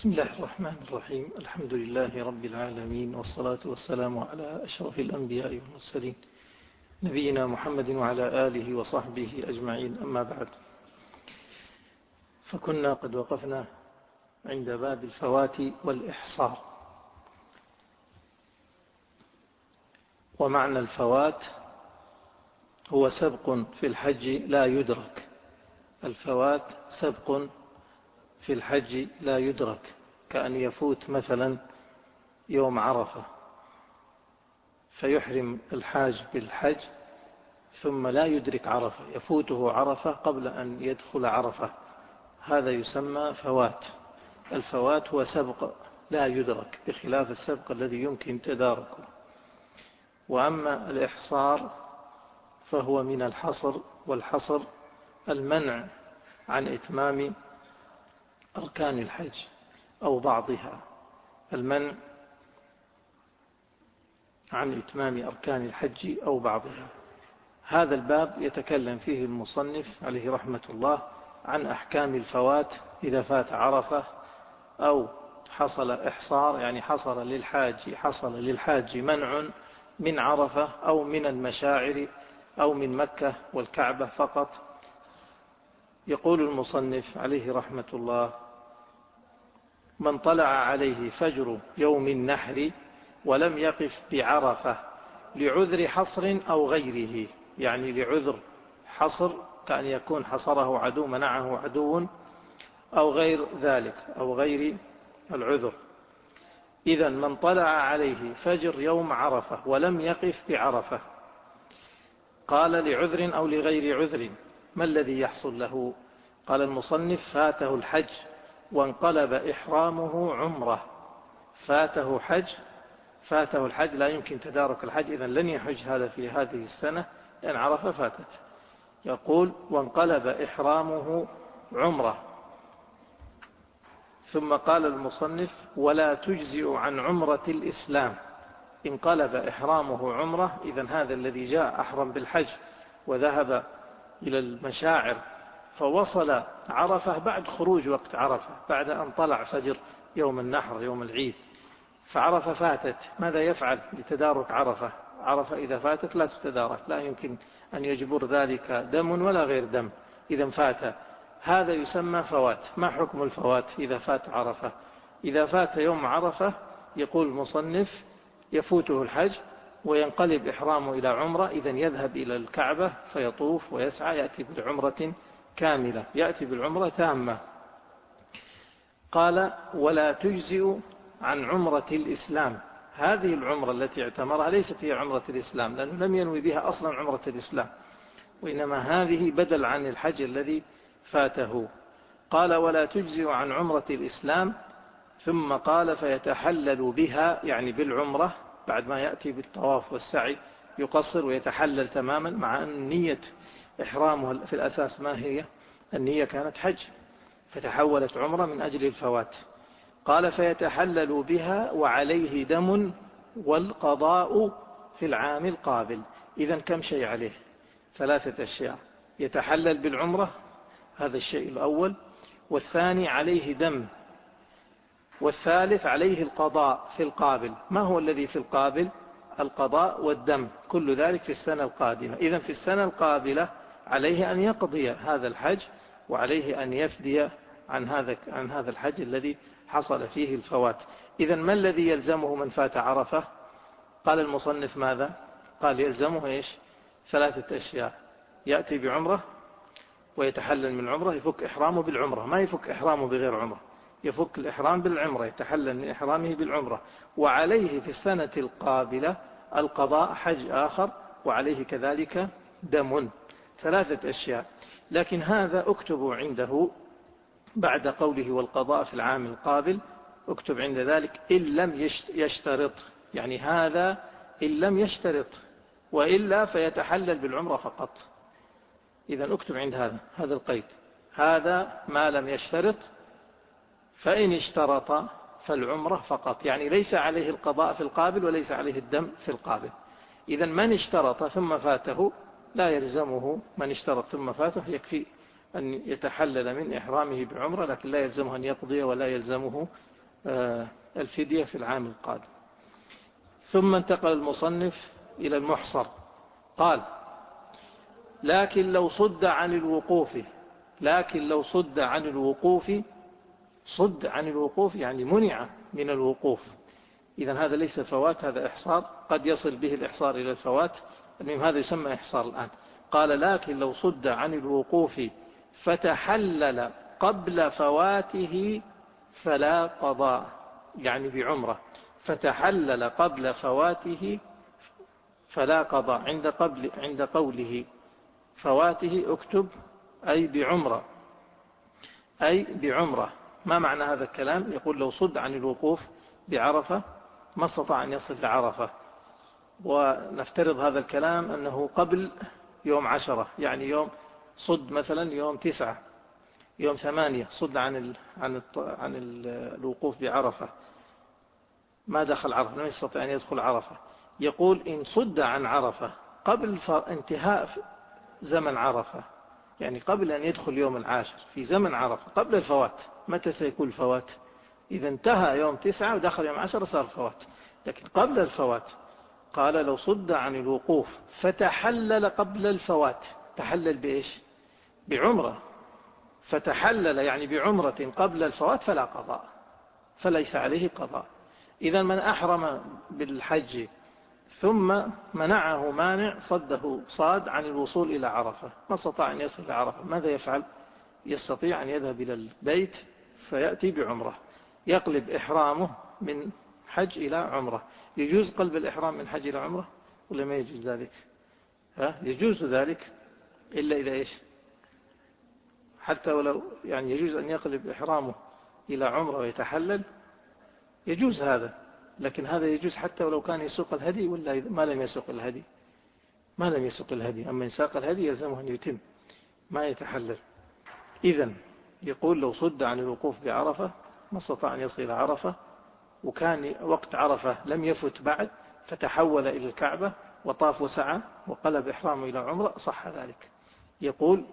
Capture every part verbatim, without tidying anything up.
بسم الله الرحمن الرحيم. الحمد لله رب العالمين، والصلاة والسلام على أشرف الأنبياء والمرسلين نبينا محمد وعلى آله وصحبه أجمعين، أما بعد. فكنا قد وقفنا عند باب الفوات والإحصار. ومعنى الفوات هو سبق في الحج لا يدرك. الفوات سبق في الحج لا يدرك، كأن يفوت مثلا يوم عرفة فيحرم الحاج بالحج ثم لا يدرك عرفة، يفوته عرفة قبل أن يدخل عرفة، هذا يسمى فوات. الفوات هو سبق لا يدرك، بخلاف السبق الذي يمكن تداركه. وأما الإحصار فهو من الحصر، والحصر المنع عن إتمام أركان الحج أو بعضها، المنع عن إتمام أركان الحج أو بعضها. هذا الباب يتكلم فيه المصنف عليه رحمة الله عن أحكام الفوات إذا فات عرفة أو حصل إحصار، يعني حصل للحاج حصل للحاج منع من عرفة أو من المشاعر أو من مكة والكعبة فقط. يقول المصنف عليه رحمة الله: من طلع عليه فجر يوم النحر ولم يقف بعرفة لعذر حصر أو غيره، يعني لعذر حصر كأن يكون حصره عدو، منعه عدو، أو غير ذلك أو غير العذر. إذا من طلع عليه فجر يوم عرفة ولم يقف بعرفة، قال لعذر أو لغير عذر، ما الذي يحصل له؟ قال المصنف: فاته الحج وانقلب إحرامه عمره. فاته حج فاته الحج لا يمكن تدارك الحج، إذن لن يحج هذا في هذه السنة لأن عرفة فاتت. يقول: وانقلب إحرامه عمره. ثم قال المصنف: ولا تجزئ عن عمرة الإسلام. انقلب إحرامه عمره، إذن هذا الذي جاء أحرم بالحج وذهب إلى المشاعر فوصل عرفة بعد خروج وقت عرفة، بعد أن طلع فجر يوم النحر يوم العيد، فعرفة فاتت، ماذا يفعل لتدارك عرفة؟ عرفة إذا فاتت لا تتدارك، لا يمكن أن يجبر ذلك دم ولا غير دم، إذا فات. هذا يسمى فوات. ما حكم الفوات إذا فات عرفة؟ إذا فات يوم عرفة يقول المصنف يفوته الحج وينقلب إحرامه إلى عمرة، إذن يذهب إلى الكعبة فيطوف ويسعى، يأتي بالعمرة كاملة، يأتي بالعمرة تامة. قال: ولا تجزئ عن عمرة الإسلام. هذه العمرة التي اعتمرها ليست هي عمرة الإسلام، لأنه لم ينوي بها أصلا عمرة الإسلام، وإنما هذه بدل عن الحج الذي فاته. قال: ولا تجزئ عن عمرة الإسلام. ثم قال: فيتحلل بها، يعني بالعمرة، بعد ما يأتي بالطواف والسعي يقصر ويتحلل تماما، مع أن نية إحرامه في الأساس ما هي؟ النية كانت حج فتحولت عمرة من أجل الفوات. قال: فيتحلل بها وعليه دم والقضاء في العام القابل. إذن كم شيء عليه؟ ثلاثة أشياء: يتحلل بالعمرة، هذا الشيء الأول، والثاني عليه دم، والثالث عليه القضاء في القابل. ما هو الذي في القابل؟ القضاء والدم، كل ذلك في السنة القادمة. إذن في السنة القابلة عليه أن يقضي هذا الحج، وعليه أن يفدي عن هذا عن هذا الحج الذي حصل فيه الفوات. إذن ما الذي يلزمه من فات عرفة؟ قال المصنف ماذا؟ قال: يلزمه إيش؟ ثلاثة أشياء: يأتي بعمرة ويتحلل من عمرة، يفك إحرامه بالعمرة، ما يفك إحرامه بغير عمرة، يفك الإحرام بالعمرة، يتحلل من إحرامه بالعمرة، وعليه في السنة القابلة القضاء حج آخر، وعليه كذلك دم. ثلاثة أشياء. لكن هذا اكتبوا عنده بعد قوله والقضاء في العام القابل، اكتب عند ذلك إن لم يشترط، يعني هذا إن لم يشترط، وإلا فيتحلل بالعمرة فقط. إذن اكتب عند هذا هذا القيد، هذا ما لم يشترط، فإن اشترط فالعمرة فقط، يعني ليس عليه القضاء في القابل وليس عليه الدم في القابل. إذن من اشترط ثم فاته لا يلزمه، من اشترط ثم فاته يكفي أن يتحلل من إحرامه بعمرة، لكن لا يلزمه أن يقضي ولا يلزمه الفدية في العام القادم. ثم انتقل المصنف إلى المحصر، قال: لكن لو صد عن الوقوف لكن لو صد عن الوقوف صد عن الوقوف يعني منع من الوقوف. إذن هذا ليس فوات، هذا إحصار، قد يصل به الإحصار إلى الفوات، المهم هذا يسمى إحصار الآن. قال: لكن لو صد عن الوقوف فتحلل قبل فواته فلا قضاء، يعني بعمرة، فتحلل قبل فواته فلا قضاء. عند قبل عند قوله فواته اكتب أي بعمرة، أي بعمرة. ما معنى هذا الكلام؟ يقول: لو صد عن الوقوف بعرفة ما استطاع أن يصل لعرفة، ونفترض هذا الكلام أنه قبل يوم عشرة، يعني يوم صد مثلا يوم تسعة، يوم ثمانية صد عن ال عن ال عن ال الوقوف بعرفة، ما دخل عرفة، لم يستطيع أن يدخل عرفة. يقول: إن صد عن عرفة قبل انتهاء زمن عرفة، يعني قبل أن يدخل يوم العاشر في زمن عرفة قبل الفوات، متى سيكون الفوات؟ إذا انتهى يوم تسعة ودخل يوم عشرة صار فوات، لكن قبل الفوات. قال: لو صد عن الوقوف فتحلل قبل الفوات، تحلل بإيش؟ بعمرة، فتحلل يعني بعمرة قبل الفوات فلا قضاء، فليس عليه قضاء. إذا من أحرم بالحج ثم منعه مانع، صده صاد عن الوصول إلى عرفة، ما استطاع أن يصل إلى عرفة، ماذا يفعل؟ يستطيع أن يذهب إلى البيت فيأتي بعمرة، يقلب إحرامه من حج إلى عمرة. يجوز قلب الإحرام من حج إلى عمرة ولا ما يجوز ذلك؟ ها؟ يجوز ذلك إلا إذا إيش؟ حتى ولو يعني يجوز أن يقلب إحرامه إلى عمرة ويتحلل، يجوز هذا، لكن هذا يجوز حتى ولو كان يسوق الهدي ولا ما لم يسوق الهدي، ما لم يسوق الهدي. أما إن ساق الهدي يلزمه أن يتم ما يتحلل. إذن يقول: لو صد عن الوقوف بعرفة ما استطاع أن يصل إلى عرفة، وكان وقت عرفة لم يفت بعد، فتحول إلى الكعبة وطاف وسعى وقلب إحرامه إلى عمرة، صح ذلك. يقول: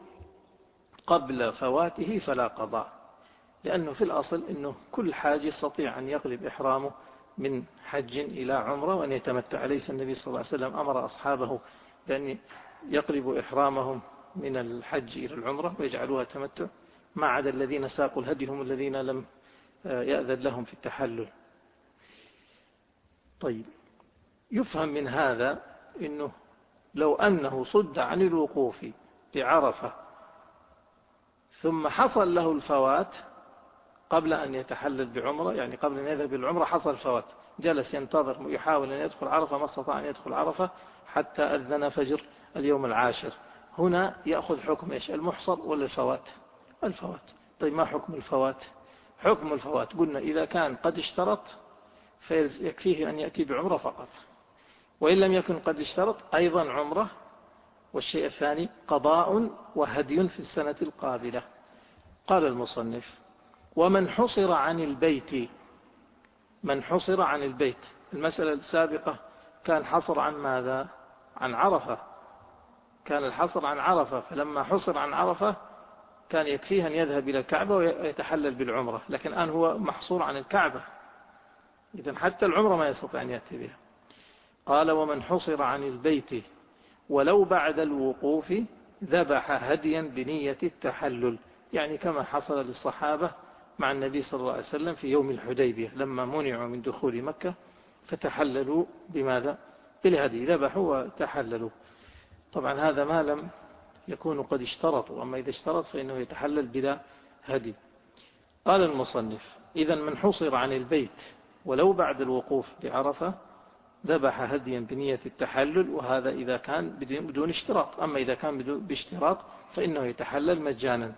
قبل فواته فلا قضاء، لأنه في الأصل أنه كل حاج يستطيع أن يقلب إحرامه من حج إلى عمرة وأن يتمتع. ليس النبي صلى الله عليه وسلم أمر أصحابه بأن يقلبوا إحرامهم من الحج إلى العمرة ويجعلوها تمتع، ما عدا الذين ساقوا الهدي هم الذين لم يأذن لهم في التحلل. طيب، يفهم من هذا أنه لو أنه صد عن الوقوف بعرفة ثم حصل له الفوات قبل أن يتحلل بعمرة، يعني قبل أن يذهب بالعمرة حصل فوات، جلس ينتظر يحاول أن يدخل عرفة ما استطاع أن يدخل عرفة حتى أذن فجر اليوم العاشر. هنا يأخذ حكم إيش؟ المحصر ولا الفوات؟ الفوات. طيب، ما حكم الفوات؟ حكم الفوات قلنا إذا كان قد اشترط فيكفيه أن يأتي بعمرة فقط، وإن لم يكن قد اشترط أيضا عمرة. والشيء الثاني قضاء وهدي في السنة القابلة. قال المصنف: ومن حصر عن البيت، من حصر عن البيت، المسألة السابقة كان حصر عن ماذا؟ عن عرفة، كان الحصر عن عرفة، فلما حصر عن عرفة كان يكفيه أن يذهب إلى الكعبة ويتحلل بالعمرة، لكن الآن هو محصور عن الكعبة، إذن حتى العمرة ما يستطيع أن يأتي بها. قال: ومن حصر عن البيت ولو بعد الوقوف ذبح هديا بنية التحلل، يعني كما حصل للصحابة مع النبي صلى الله عليه وسلم في يوم الحديبية لما منعوا من دخول مكة فتحللوا بماذا؟ بالهدي، ذبحوا وتحللوا. طبعا هذا ما لم يكونوا قد اشترطوا، أما إذا اشترط فإنه يتحلل بلا هدي. قال المصنف: إذا من حصر عن البيت ولو بعد الوقوف بعرفة ذبح هديا بنية التحلل، وهذا إذا كان بدون اشتراط. أما إذا كان باشتراط فإنه يتحلل مجانا،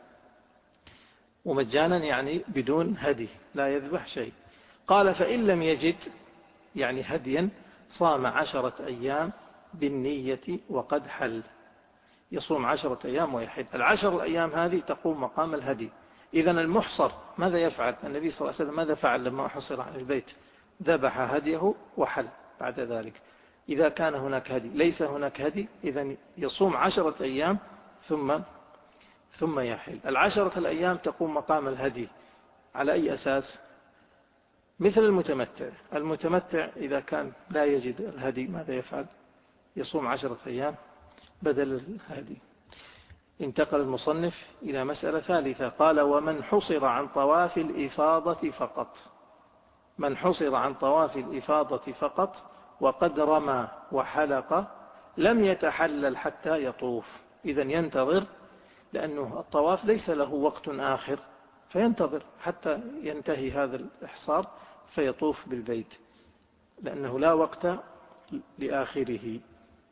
ومجانا يعني بدون هدي، لا يذبح شيء. قال: فإن لم يجد يعني هديا صام عشرة أيام بالنية وقد حل، يصوم عشرة أيام ويحد. العشر الأيام هذه تقوم مقام الهدي. إذن المحصر ماذا يفعل؟ النبي صلى الله عليه وسلم ماذا فعل لما حصر عن البيت؟ ذبح هديه وحل بعد ذلك. إذا كان هناك هدي، ليس هناك هدي، إذن يصوم عشرة أيام ثم ثم يحل. العشرة الأيام تقوم مقام الهدي على أي أساس؟ مثل المتمتع. المتمتع إذا كان لا يجد الهدي ماذا يفعل؟ يصوم عشرة أيام بدل الهدي. انتقل المصنف إلى مسألة ثالثة، قال ومن حصر عن طواف الإفاضة فقط، من حصر عن طواف الإفاضة فقط وقد رمى وحلق لم يتحلل حتى يطوف. إذن ينتظر، لأنه الطواف ليس له وقت آخر، فينتظر حتى ينتهي هذا الإحصار فيطوف بالبيت، لأنه لا وقت لآخره.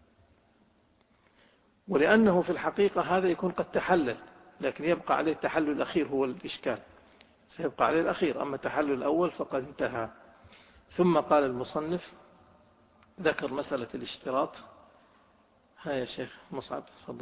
ولأنه في الحقيقة هذا يكون قد تحلل، لكن يبقى عليه التحلل الأخير هو الإشكال، سيبقى عليه الأخير، أما التحلل الأول فقد انتهى. ثم قال المصنف ذكر مسألة الاشتراط. ها يا شيخ مصعب تفضل.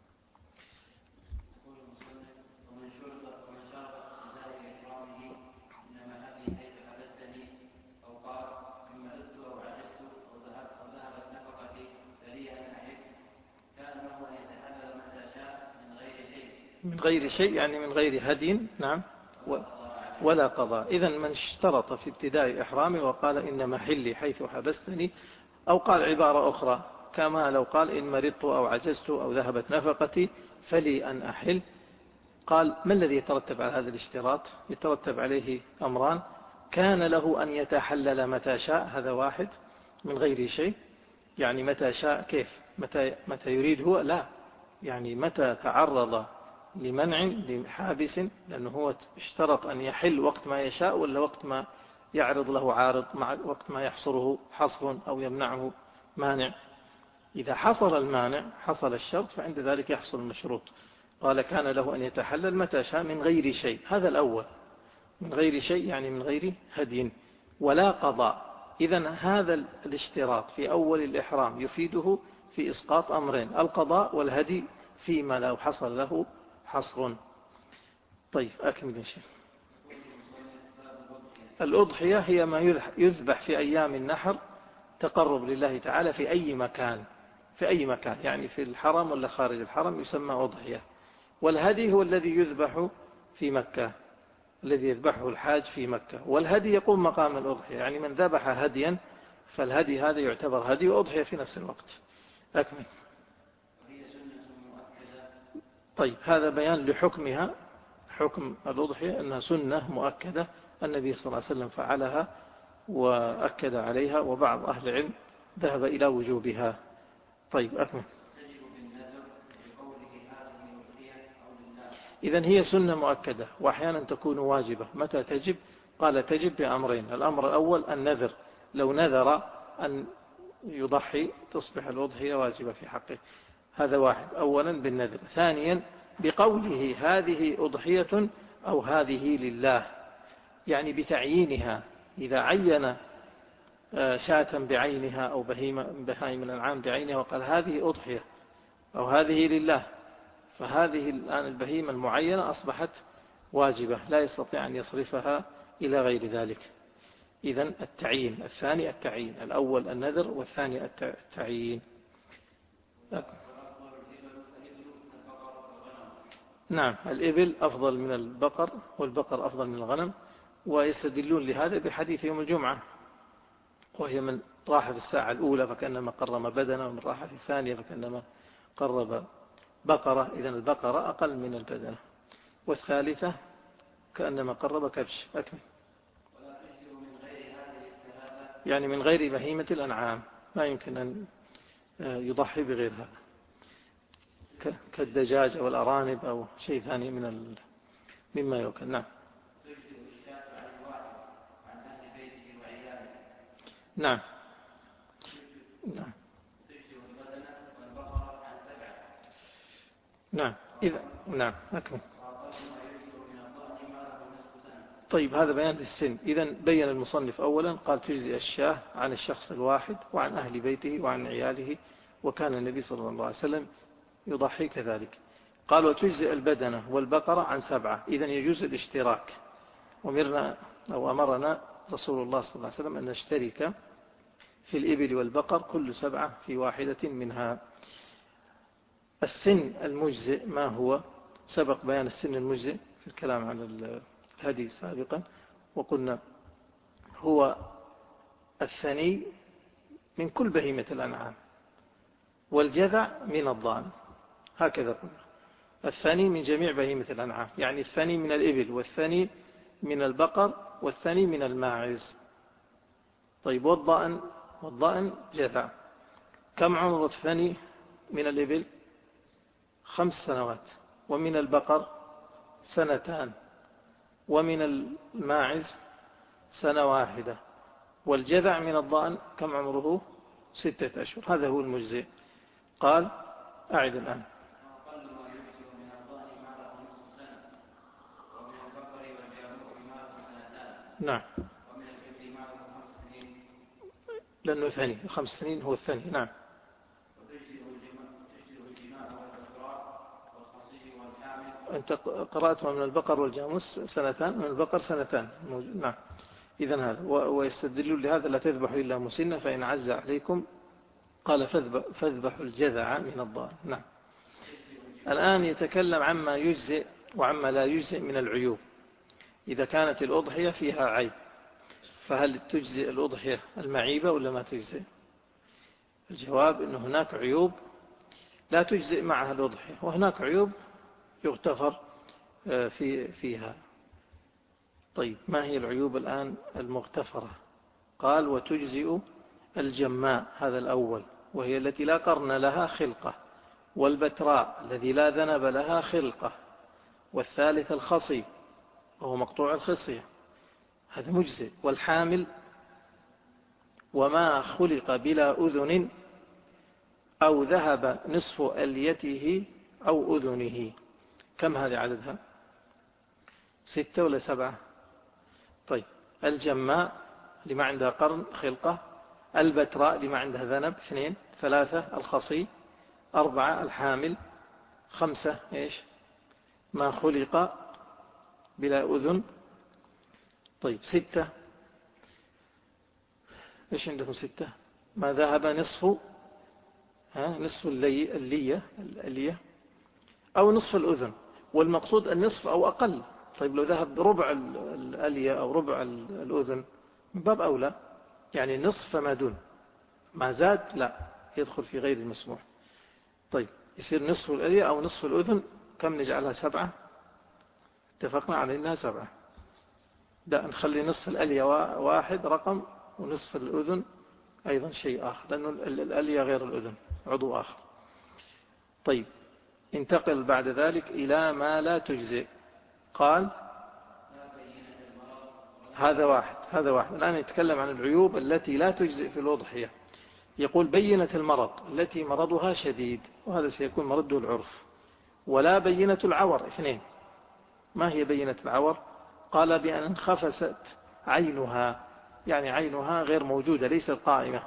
من غير شيء يعني من غير هدي، نعم، ولا قضاء. إذن من اشترط في ابتداء إحرامه وقال إن محلي حيث حبستني، أو قال عبارة أخرى كما لو قال إن مرضت أو عجزت أو ذهبت نفقتي فلي أن أحل، قال ما الذي يترتب على هذا الاشتراط؟ يترتب عليه أمران، كان له أن يتحلل متى شاء، هذا واحد، من غير شيء، يعني متى شاء كيف؟ متى, متى يريد هو؟ لا، يعني متى تعرض لمنع لحابس، لأنه هو اشترط أن يحل وقت ما يشاء ولا وقت ما يعرض له عارض، مع وقت ما يحصره حصر أو يمنعه مانع. إذا حصل المانع حصل الشرط فعند ذلك يحصل المشروط. قال كان له أن يتحلل متى شاء من غير شيء، هذا الأول، من غير شيء يعني من غير هدي، ولا قضاء. إذن هذا الاشتراط في أول الإحرام يفيده في إسقاط أمرين، القضاء والهدي فيما لو حصل له حصر. طيب أكمل يا شيخ. الأضحية هي ما يذبح في أيام النحر تقرب لله تعالى في أي مكان، في أي مكان يعني في الحرم ولا خارج الحرم يسمى أضحية. والهدي هو الذي يذبح في مكة، الذي يذبحه الحاج في مكة، والهدي يقوم مقام الأضحية، يعني من ذبح هديا فالهدي هذا يعتبر هدي وأضحية في نفس الوقت. أكمل. طيب هذا بيان لحكمها، حكم الأضحية أنها سنة مؤكدة، النبي صلى الله عليه وسلم فعلها وأكد عليها، وبعض أهل العلم ذهب إلى وجوبها. طيب أكمل. إذن هي سنة مؤكدة وأحيانا تكون واجبة. متى تجب؟ قال تجب بأمرين، الأمر الأول النذر، لو نذر أن يضحي تصبح الأضحية واجبة في حقه، هذا واحد أولا بالنذر. ثانيا بقوله هذه أضحية أو هذه لله، يعني بتعيينها، إذا عين شاة بعينها أو بهيمة بهائم الأنعام بعينها وقال هذه أضحية أو هذه لله، فهذه الآن البهيمة المعينة أصبحت واجبة، لا يستطيع أن يصرفها إلى غير ذلك. إذن التعيين، الثاني التعيين، الأول النذر والثاني التعيين. نعم الإبل أفضل من البقر والبقر أفضل من الغنم، ويستدلون لهذا بحديث يوم الجمعة، وهي من راح في الساعة الأولى فكأنما قرب بدنه، ومن راح في الثانية فكأنما قرب بقرة، إذن البقرة أقل من البدنة، والثالثة كأنما قرب كبش. أكمل. يعني من غير بهيمة الأنعام، ما يمكن أن يضحي بغير هذا، كالدجاج أو الأرانب أو شيء ثاني من ال... مما يؤكل. نعم. نعم. نعم. نعم. إذا نعم أكمل. طيب هذا بيان للسن. إذن بين المصنف أولا قال تجزي الشاه عن الشخص الواحد وعن أهل بيته وعن عياله، وكان النبي صلى الله عليه وسلم يضحي كذلك. قال وتجزي البدنة والبقرة عن سبعة، إذن يجوز الاشتراك، أمرنا أو أمرنا رسول الله صلى الله عليه وسلم أن نشترك في الإبل والبقر كل سبعة في واحدة منها. السن المجزئ ما هو؟ سبق بيان السن المجزئ في الكلام عن الهدي سابقا، وقلنا هو الثني من كل بهيمة الأنعام، والجذع من الضأن، هكذا قلنا. الثني من جميع بهيمة الأنعام، يعني الثني من الإبل، والثني من البقر، والثني من الماعز. طيب والضأن؟ والضأن جذع. كم عمر الثني من الإبل؟ خمس سنوات، ومن البقر سنتان، ومن الماعز سنة واحدة، والجذع من الضأن كم عمره؟ ستة أشهر. هذا هو المجزئ. قال أعد الآن. نعم، لأنه ثاني، خمس سنين هو الثاني. نعم. أنت قرأت من البقر والجاموس سنتان، من البقر سنتان. نعم. إذن هذا، ويستدلون لهذا: لا تذبحوا إلا مسنة فإن عز عليكم قال فاذبحوا الجذع من الضأن. نعم. الآن يتكلم عما يجزئ وعما لا يجزئ من العيوب. إذا كانت الأضحية فيها عيب، فهل تجزئ الأضحية المعيبة ولا ما تجزئ؟ الجواب أن هناك عيوب لا تجزئ معها الأضحية، وهناك عيوب يغتفر في فيها. طيب ما هي العيوب الآن المغتفرة؟ قال وتجزئ الجماء، هذا الأول، وهي التي لا قرن لها خلقة، والبتراء الذي لا ذنب لها خلقة، والثالث الخصي وهو مقطوع الخصية، هذا مجزئ، والحامل، وما خلق بلا أذن أو ذهب نصف أليته أو أذنه. كم هذه عددها؟ ستة ولا سبعة؟ طيب الجماء لما عندها قرن خلقة، البتراء لما عندها ذنب اثنين، ثلاثة الخصي، أربعة الحامل، خمسة إيش؟ ما خلق بلا أذن. طيب ستة إيش عندكم؟ ستة ما ذهب نصف، ها نصف اللي اللية اللية أو نصف الأذن، والمقصود النصف أو أقل. طيب لو ذهب بربع الألية أو ربع الأذن من باب أولى، يعني نصف فما دون، ما زاد لا يدخل في غير المسموح. طيب يصير نصف الألية أو نصف الأذن، كم نجعلها؟ سبعة. اتفقنا على أنها سبعة. لا نخلي نصف الألية واحد رقم، ونصف الأذن أيضا شيء آخر، لأنه الألية غير الأذن عضو آخر. طيب انتقل بعد ذلك إلى ما لا تجزئ. قال هذا واحد، هذا واحد. الآن يتكلم عن العيوب التي لا تجزئ في الأضحية. يقول بينة المرض التي مرضها شديد، وهذا سيكون مرده العرف. ولا بينة العور، اثنين. ما هي بينة العور؟ قال بأن انخفست عينها، يعني عينها غير موجودة، ليست قائمة.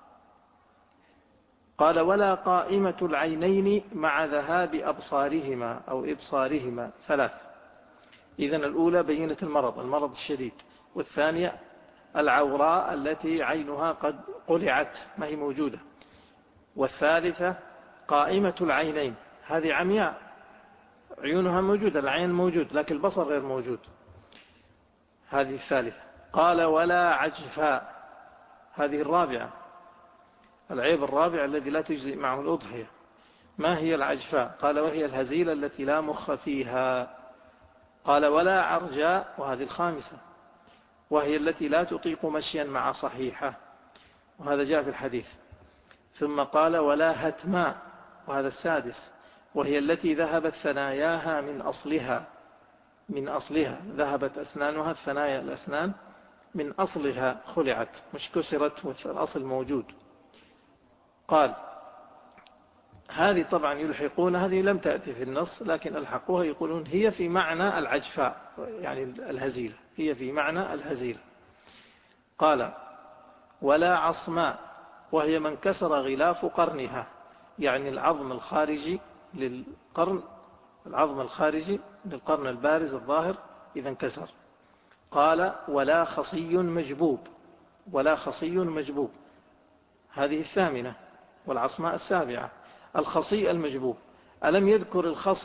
قال ولا قائمة العينين مع ذهاب أبصارهما أو إبصارهما، ثلاث. إذن الأولى بينة المرض، المرض الشديد. والثانية العوراء التي عينها قد قلعت ما هي موجودة. والثالثة قائمة العينين، هذه عمياء عيونها موجودة، العين موجود لكن البصر غير موجود، هذه الثالثة. قال ولا عجفاء، هذه الرابعة، العيب الرابع الذي لا تجزئ معه الأضحية. ما هي العجفاء؟ قال وهي الهزيلة التي لا مخ فيها. قال ولا عرجاء، وهذه الخامسة، وهي التي لا تطيق مشيا مع صحيحة، وهذا جاء في الحديث. ثم قال ولا هتماء، وهذا السادس، وهي التي ذهبت ثناياها من أصلها، من أصلها ذهبت أسنانها، الثنايا الأسنان من أصلها خلعت، مش كسرت والأصل موجود. قال هذه طبعا يلحقون، هذه لم تأتي في النص لكن ألحقوها، يقولون هي في معنى العجفاء، يعني الهزيلة، هي في معنى الهزيلة. قال ولا عصماء، وهي من كسر غلاف قرنها، يعني العظم الخارجي للقرن، العظم الخارجي للقرن البارز الظاهر إذا انكسر. قال ولا خصي مجبوب، ولا خصي مجبوب، هذه الثامنة، والعصماء السابعة. الخصي المجبوب، ألم يذكر الخصي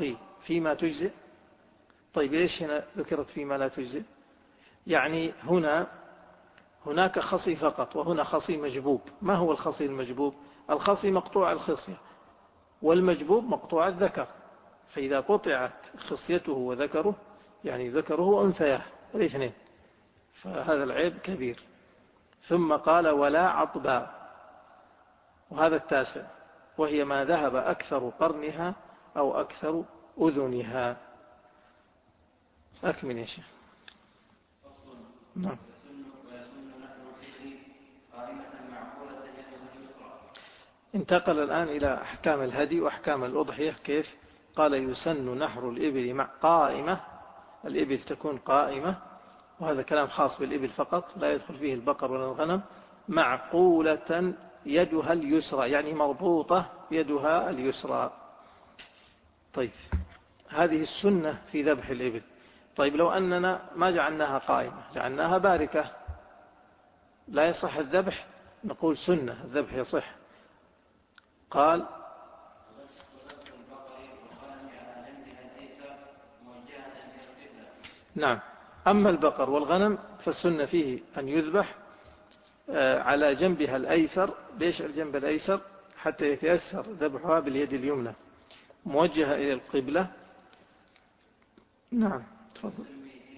فيما تجزئ. طيب ليش هنا ذكرت فيما لا تجزئ؟ يعني هنا هناك خصي فقط وهنا خصي مجبوب. ما هو الخصي المجبوب؟ الخصي مقطوع الخصية والمجبوب مقطوع الذكر، فإذا قطعت خصيته وذكره يعني ذكره وأنثيه الاثنين فهذا العيب كبير. ثم قال ولا عطباء، وهذا التاسع، وهي ما ذهب أكثر قرنها أو أكثر أذنها. أكمل يا شيخ. نعم. انتقل الآن إلى أحكام الهدي وأحكام الأضحية. كيف؟ قال يسن نحر الإبل مع قائمة، الإبل تكون قائمة، وهذا كلام خاص بالإبل فقط لا يدخل فيه البقر ولا الغنم. معقولة يدها اليسرى، يعني مربوطة يدها اليسرى. طيب هذه السنة في ذبح الإبل. طيب لو أننا ما جعلناها قائمة، جعلناها باركة، لا يصح الذبح؟ نقول سنة الذبح يصح. قال نعم. أما البقر والغنم فالسنة فيه أن يذبح على جنبها الأيسر. ليش الجنب الأيسر؟ حتى يتيسر ذبحها باليد اليمنى موجهة إلى القبلة. نعم تفضل.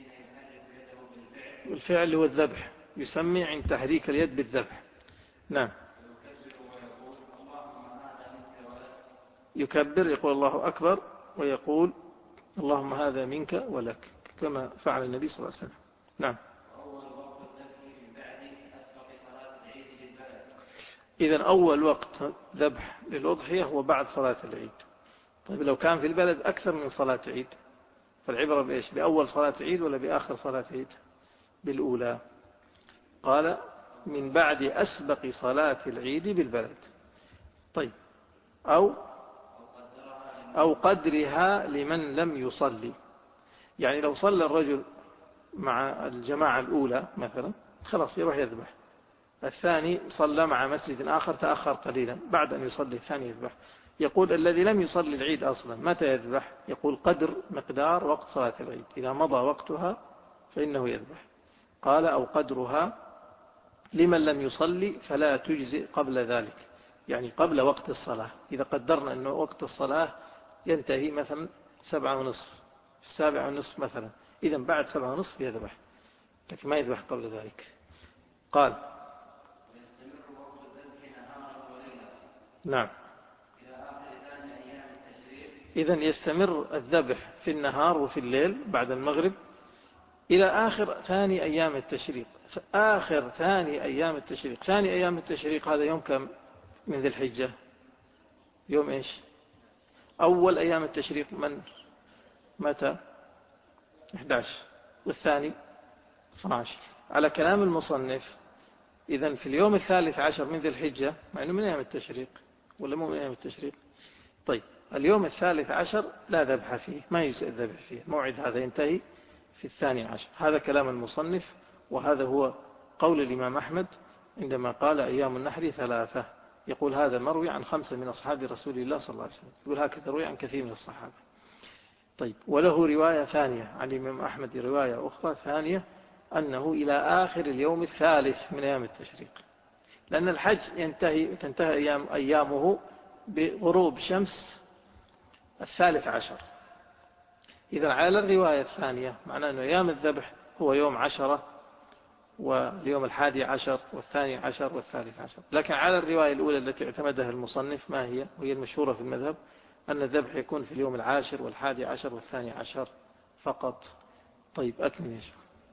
الفعل هو الذبح، يسمي عند تحريك اليد بالذبح. نعم. يكبر يقول الله أكبر ويقول اللهم هذا منك ولك كما فعل النبي صلى الله عليه وسلم. نعم. إذن أول وقت ذبح للأضحية هو بعد صلاة العيد. طيب لو كان في البلد أكثر من صلاة عيد فالعبرة بإيش؟ بأول صلاة عيد ولا بآخر صلاة عيد؟ بالأولى. قال من بعد أسبق صلاة العيد بالبلد. طيب أو أو قدرها لمن لم يصلي، يعني لو صلى الرجل مع الجماعة الأولى مثلا خلاص يروح يذبح. الثاني صلى مع مسجد آخر تأخر قليلا، بعد أن يصلي الثاني يذبح. يقول الذي لم يصلي العيد أصلا متى يذبح؟ يقول قدر مقدار وقت صلاة العيد، إذا مضى وقتها فإنه يذبح. قال أو قدرها لمن لم يصلي فلا تجزئ قبل ذلك، يعني قبل وقت الصلاة. إذا قدرنا أنه وقت الصلاة ينتهي مثلا سبعة ونصف، السابعة ونصف مثلا، إذا بعد سبعة ونصف يذبح، لكن ما يذبح قبل ذلك. قال نعم. إذن يستمر الذبح في النهار وفي الليل بعد المغرب إلى آخر ثاني أيام التشريق. آخر ثاني أيام التشريق. ثاني أيام التشريق هذا يوم كم من ذي الحجة؟ يوم إيش؟ أول أيام التشريق من متى؟ أحد عشر، والثاني اثني عشر على كلام المصنف. إذن في اليوم الثالث عشر من ذي الحجة، مع أنه من أيام التشريق ولا مو من أيام التشريق؟ طيب اليوم الثالث عشر لا ذبح فيه، ما يجزئ الذبح فيه، موعد هذا ينتهي في الثاني عشر. هذا كلام المصنف، وهذا هو قول الإمام أحمد عندما قال أيام النحر ثلاثة. يقول هذا مروي عن خمسة من أصحاب رسول الله صلى الله عليه وسلم، يقول هكذا روي عن كثير من الصحابة. طيب وله رواية ثانية عن الإمام أحمد، رواية أخرى ثانية أنه إلى آخر اليوم الثالث من أيام التشريق، لأن الحج ينتهي تنتهي أيام أيامه بغروب شمس الثالث عشر. إذا على الرواية الثانية معناه أن أيام الذبح هو يوم عشرة واليوم الحادي عشر والثاني عشر والثالث عشر. لكن على الرواية الأولى التي اعتمدها المصنف ما هي؟ وهي المشهورة في المذهب أن الذبح يكون في اليوم العاشر والحادي عشر والثاني عشر فقط. طيب أكمل يا شيخ.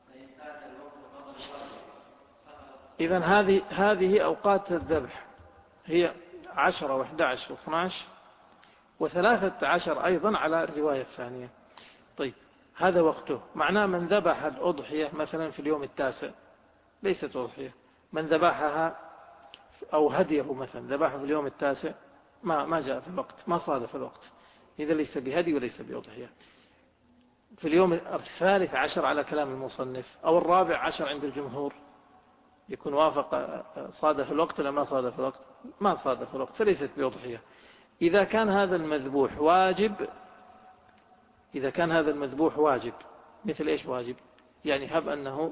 إذن هذه هذه أوقات الذبح هي عشرة وأحد عشر واثنى عشر وثلاثة عشر أيضا على الرواية الثانية. طيب هذا وقته، معناه من ذبح الأضحية مثلا في اليوم التاسع ليست أضحية، من ذبحها أو هديه مثلا ذبحه في اليوم التاسع ما ما جاء في الوقت، ما صادف الوقت، إذا ليس بهدي وليس بأضحية. في اليوم الثالث عشر على كلام المصنف أو الرابع عشر عند الجمهور يكون وافق صادف الوقت ولا ما صادف الوقت؟ ما صادف الوقت، فليست بأضحية. إذا كان هذا المذبوح واجب إذا كان هذا المذبوح واجب، مثل إيش واجب؟ يعني هب أنه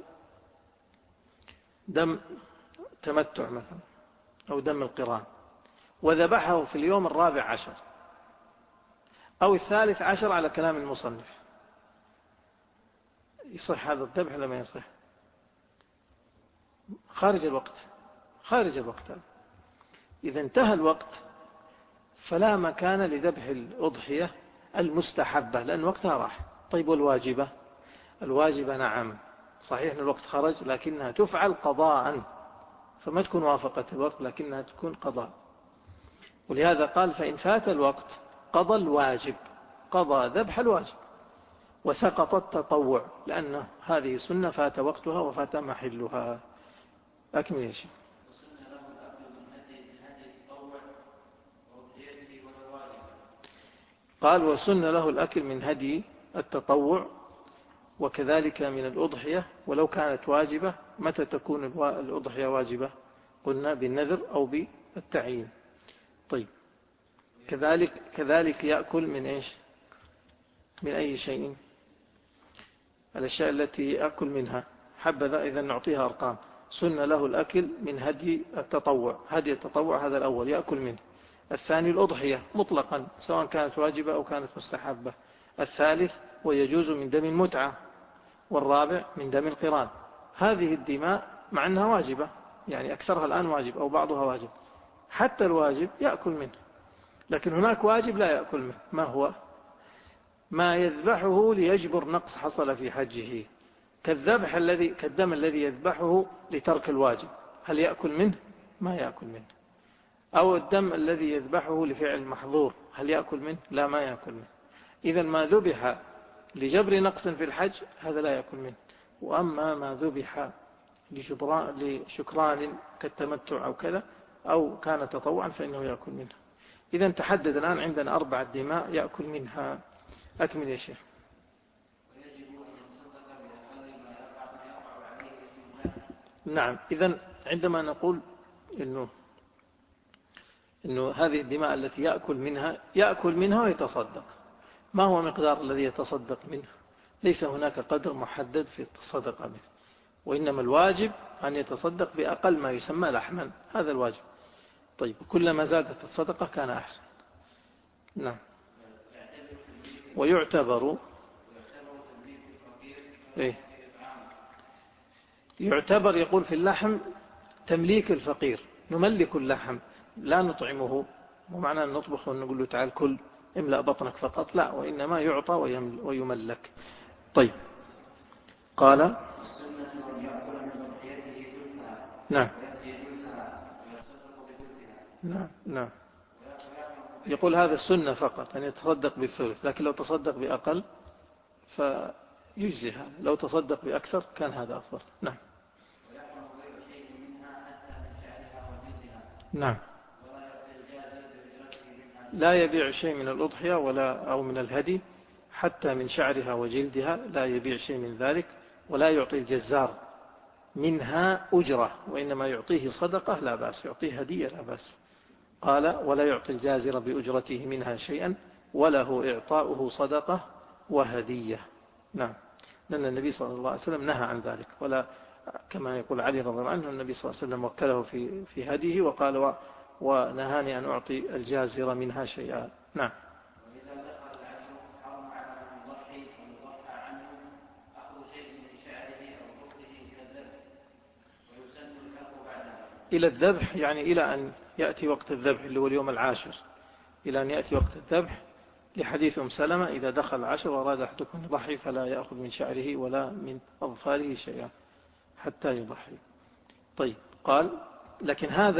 دم تمتع مثلا أو دم القران، وذبحه في اليوم الرابع عشر أو الثالث عشر على كلام المصنف، يصح هذا الذبح ولا ما يصح؟ خارج الوقت، خارج الوقت. إذا انتهى الوقت فلا مكان لذبح الأضحية المستحبة لأن وقتها راح. طيب والواجبة؟ الواجبة نعم صحيح أن الوقت خرج لكنها تفعل قضاء، فما تكون وافقت الوقت لكنها تكون قضاء. ولهذا قال فإن فات الوقت قضى الواجب، قضى ذبح الواجب وسقط التطوع، لأن هذه سنة فات وقتها وفات محلها. أكمل يا شيخ. قال وسن له الأكل من هدي التطوع وكذلك من الأضحية ولو كانت واجبة. متى تكون الأضحية واجبة؟ قلنا بالنذر أو بالتعيين. طيب كذلك كذلك يأكل من إيش؟ من أي شيء؟ الأشياء التي يأكل منها حبذا إذا نعطيها أرقام. سن له الأكل من هدي التطوع، هدي التطوع هذا الأول يأكل منه. الثاني الأضحية مطلقا سواء كانت واجبة أو كانت مستحبة. الثالث ويجوز من دم المتعة. والرابع من دم القران. هذه الدماء مع أنها واجبة، يعني أكثرها الآن واجب أو بعضها واجب، حتى الواجب يأكل منه. لكن هناك واجب لا يأكل منه، ما هو؟ ما يذبحه ليجبر نقص حصل في حجه، كالذبح الذي كالدم الذي يذبحه لترك الواجب، هل يأكل منه؟ ما يأكل منه. أو الدم الذي يذبحه لفعل المحظور، هل يأكل منه؟ لا ما يأكل منه. إذا ما ذبح لجبر نقص في الحج هذا لا يأكل منه. وأما ما ذبح لشكران كالتمتع أو كذا أو كان تطوعا فإنه يأكل منه. إذا تحدد الآن عندنا أربعة دماء يأكل منها. أكمل يا شيخ. نعم. إذا عندما نقول إنه إنه هذه الدماء التي يأكل منها يأكل منها ويتصدق، ما هو مقدار الذي يتصدق منه؟ ليس هناك قدر محدد في التصدق منه، وإنما الواجب أن يتصدق بأقل ما يسمى لحما، هذا الواجب. طيب كلما زادت الصدقة كان أحسن. نعم. ويعتبر إيه؟ يعتبر يقول في اللحم تمليك الفقير، نملك اللحم لا نطعمه، ومعنى أن نطبخ ونقول له تعال كل املأ بطنك فقط، لا، وإنما يعطى ويملك. طيب قال نعم نعم نعم يقول هذا السنة فقط أن يتصدق بالثلث، لكن لو تصدق بأقل فيجزي هذا، لو تصدق بأكثر كان هذا أفضل. نعم نعم. لا يبيع شيء من الأضحية ولا أو من الهدي، حتى من شعرها وجلدها لا يبيع شيء من ذلك، ولا يعطي الجزار منها أجرة، وإنما يعطيه صدقة لا بأس، يعطيه هدية لا بأس. قال ولا يعطي الجازر بأجرته منها شيئا وله إعطاؤه صدقة وهدية. نعم. لأن النبي صلى الله عليه وسلم نهى عن ذلك، ولا كما يقول علي رضي الله عنه النبي صلى الله عليه وسلم وكله في في هديه وقال ونهاني أن أعطي الجازر منها شيئا. نعم. إلى الذبح يعني إلى أن يأتي وقت الذبح اللي هو اليوم العاشر، إلى أن يأتي وقت الذبح، لحديث أم سلمة إذا دخل العشر وأراد أحدكم يضحي فلا يأخذ من شعره ولا من أظفاره شيئا حتى يضحي. طيب قال لكن هذا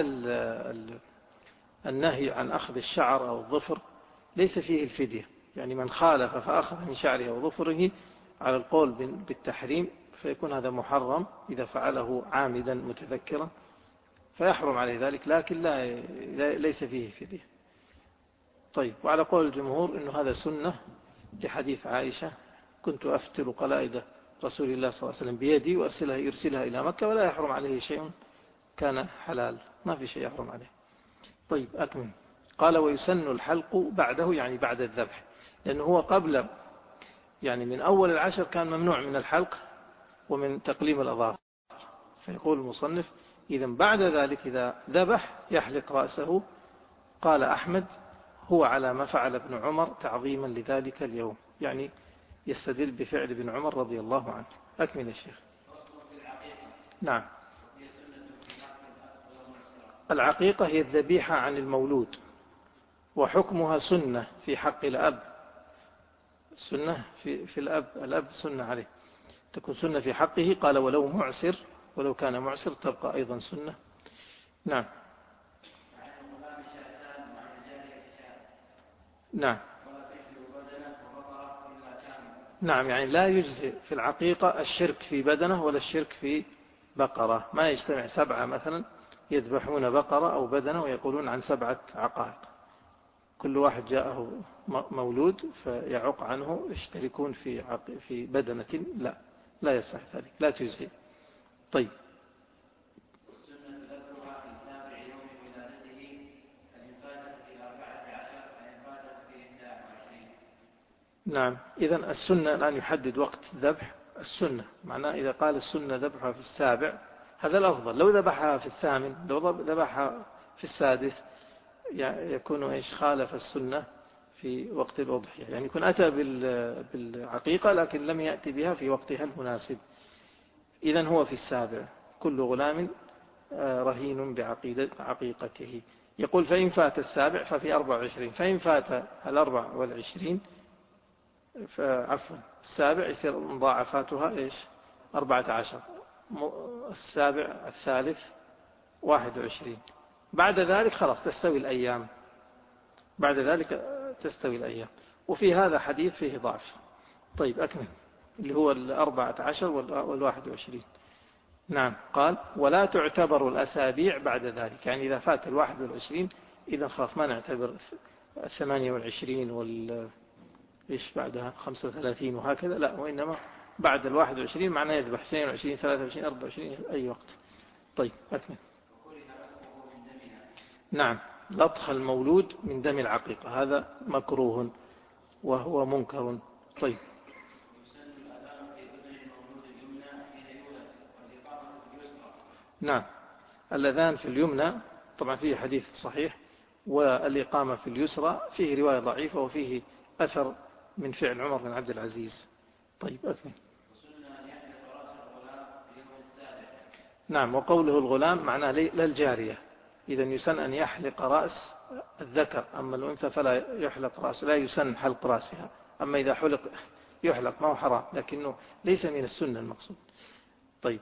النهي عن أخذ الشعر أو الظفر ليس فيه الفدية، يعني من خالف فأخذ من شعره أو ظفره على القول بالتحريم فيكون هذا محرم إذا فعله عامدا متذكرا فيحرم عليه ذلك، لكن لا ليس فيه فدية. طيب وعلى قول الجمهور إنه هذا سنة لحديث عائشة كنت أفتر قلائد رسول الله صلى الله عليه وسلم بيدي وأرسلها يرسلها إلى مكة ولا يحرم عليه شيء كان حلال، ما في شيء يحرم عليه. طيب أكمل. قال ويسن الحلق بعده يعني بعد الذبح، لأنه هو قبل يعني من أول العشر كان ممنوع من الحلق ومن تقليم الأظافر. فيقول المصنف إذا بعد ذلك إذا ذبح يحلق رأسه. قال أحمد هو على ما فعل ابن عمر تعظيما لذلك اليوم، يعني يستدل بفعل ابن عمر رضي الله عنه. أكمل يا شيخ. نعم. العقيقة هي الذبيحة عن المولود، وحكمها سنة في حق الأب. سنة في, في الأب، الأب سنة عليه، تكون سنة في حقه. قال ولو معسر، ولو كان معسر تبقى أيضا سنة. نعم. نعم. نعم، يعني لا يجزئ في العقيقة الشرك في بدنه ولا الشرك في بقرة. ما يجتمع سبعة مثلا يذبحون بقرة أو بدنه ويقولون عن سبعة عقائق، كل واحد جاءه مولود فيعق عنه يشتركون في في بدنة. لا، لا يصح ذلك، لا تجزئ. طيب. نعم، إذا السنة الآن يحدد وقت ذبح. السنة معناه إذا قال السنة ذبحها في السابع هذا الأفضل. لو ذبحها في الثامن، لو ذبحها في السادس يكون إيش خالف السنة في وقت الأضحية، يعني يكون أتى بالعقيقة لكن لم يأتي بها في وقتها المناسب. إذا هو في السابع. كل غلام رهين بعقيقته. يقول فإن فات السابع ففي أربع وعشرين، فإن فات الأربع والعشرين فعفوا السابع يصير مضاعفاتها إيش أربعة عشر، السابع الثالث واحد وعشرين. بعد ذلك خلاص تستوي الأيام، بعد ذلك تستوي الأيام. وفي هذا حديث فيه ضعف. طيب أكمل اللي هو الأربعة عشر والواحد وعشرين. نعم. قال ولا تعتبر الأسابيع بعد ذلك، يعني إذا فات الواحد والعشرين إذا خلاص ما نعتبر الثمانية والعشرين وال إيش بعدها خمسة وثلاثين وهكذا، لا، وإنما بعد الواحد والعشرين معناه يذبح اثنين وعشرين ثلاثة وعشرين أربعة وعشرين أي وقت. طيب أكمل. نعم، لطخ المولود من دم العقيقة هذا مكروه وهو منكر. طيب. نعم، الأذان في اليمنى طبعا فيه حديث صحيح، والإقامة في اليسرى فيه رواية ضعيفة وفيه أثر من فعل عمر بن عبد العزيز. طيب أكمل. نعم، وقوله الغلام معناه لا الجارية. إذا يسن أن يحلق رأس الذكر، أما الأنثى فلا يحلق رأس، لا يسن حلق رأسها. أما إذا حلق يحلق ما هو حرام، لكنه ليس من السنة المقصود. طيب.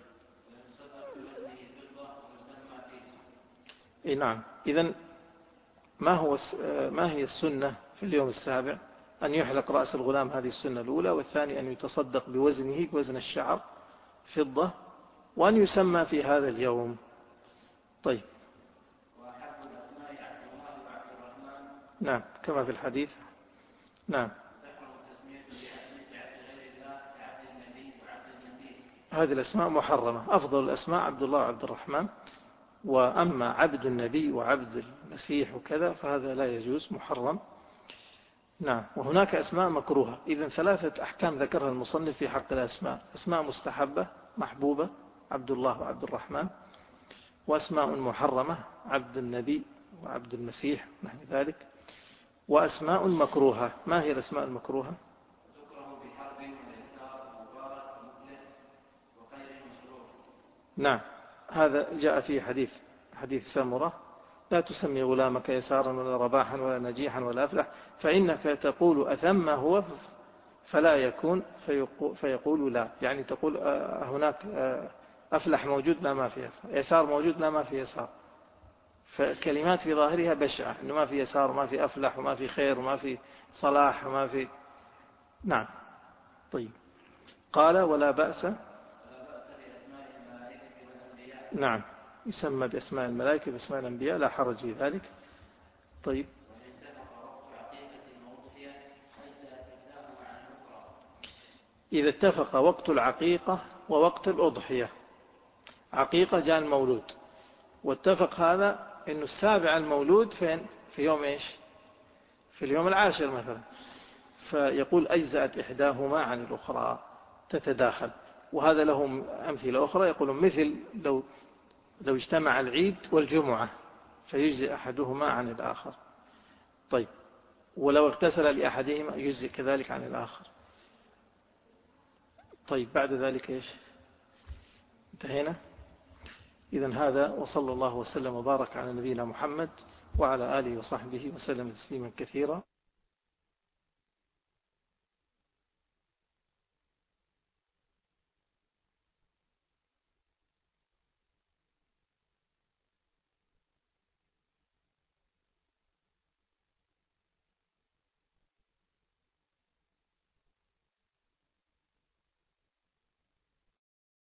إيه نعم. إذن ما هو ما هي السنة في اليوم السابع؟ أن يحلق رأس الغلام، هذه السنة الأولى. والثاني أن يتصدق بوزنه بوزن الشعر فضة، وأن يسمى في هذا اليوم. طيب. نعم كما في الحديث. نعم. هذه الأسماء محرمة. أفضل الأسماء عبد الله وعبد الرحمن، وأما عبد النبي وعبد المسيح وكذا فهذا لا يجوز، محرم. نعم. وهناك أسماء مكروهة. إذن ثلاثة أحكام ذكرها المصنف في حق الأسماء: أسماء مستحبة محبوبة عبد الله وعبد الرحمن، وأسماء محرمة عبد النبي وعبد المسيح نحو ذلك، وأسماء مكروهة. ما هي الأسماء المكروهة؟ نعم، هذا جاء في حديث حديث سامرة: لا تسمي غلامك يسارا ولا رباحا ولا نجيحا ولا أفلح، فإنك تقول أثم هو فلا يكون فيقول لا، يعني تقول هناك أفلح موجود لا ما في أفلح، يسار موجود لا ما في يسار. فكلمات في ظاهرها بشعة، إنه ما في يسار وما في أفلح وما في خير وما في صلاح وما في. نعم. طيب. قال ولا بأس. نعم، يسمى بأسماء الملائكة بأسماء الأنبياء، لا حرج في ذلك. طيب. إذا اتفق وقت العقيقة ووقت الأضحية، عقيقة جاء المولود واتفق هذا إنه السابع المولود فين؟ في يوم إيش؟ في اليوم العاشر مثلا، فيقول أجزأت إحداهما عن الأخرى تتداخل. وهذا لهم أمثلة أخرى، يقولون مثل لو لو اجتمع العيد والجمعة فيجزي أحدهما عن الآخر. طيب ولو اغتسل لأحدهما يجزي كذلك عن الآخر. طيب بعد ذلك إيش؟ انتهينا. إذن هذا، وصلى الله وسلم وبارك على نبينا محمد وعلى آله وصحبه وسلم تسليما كثيرا.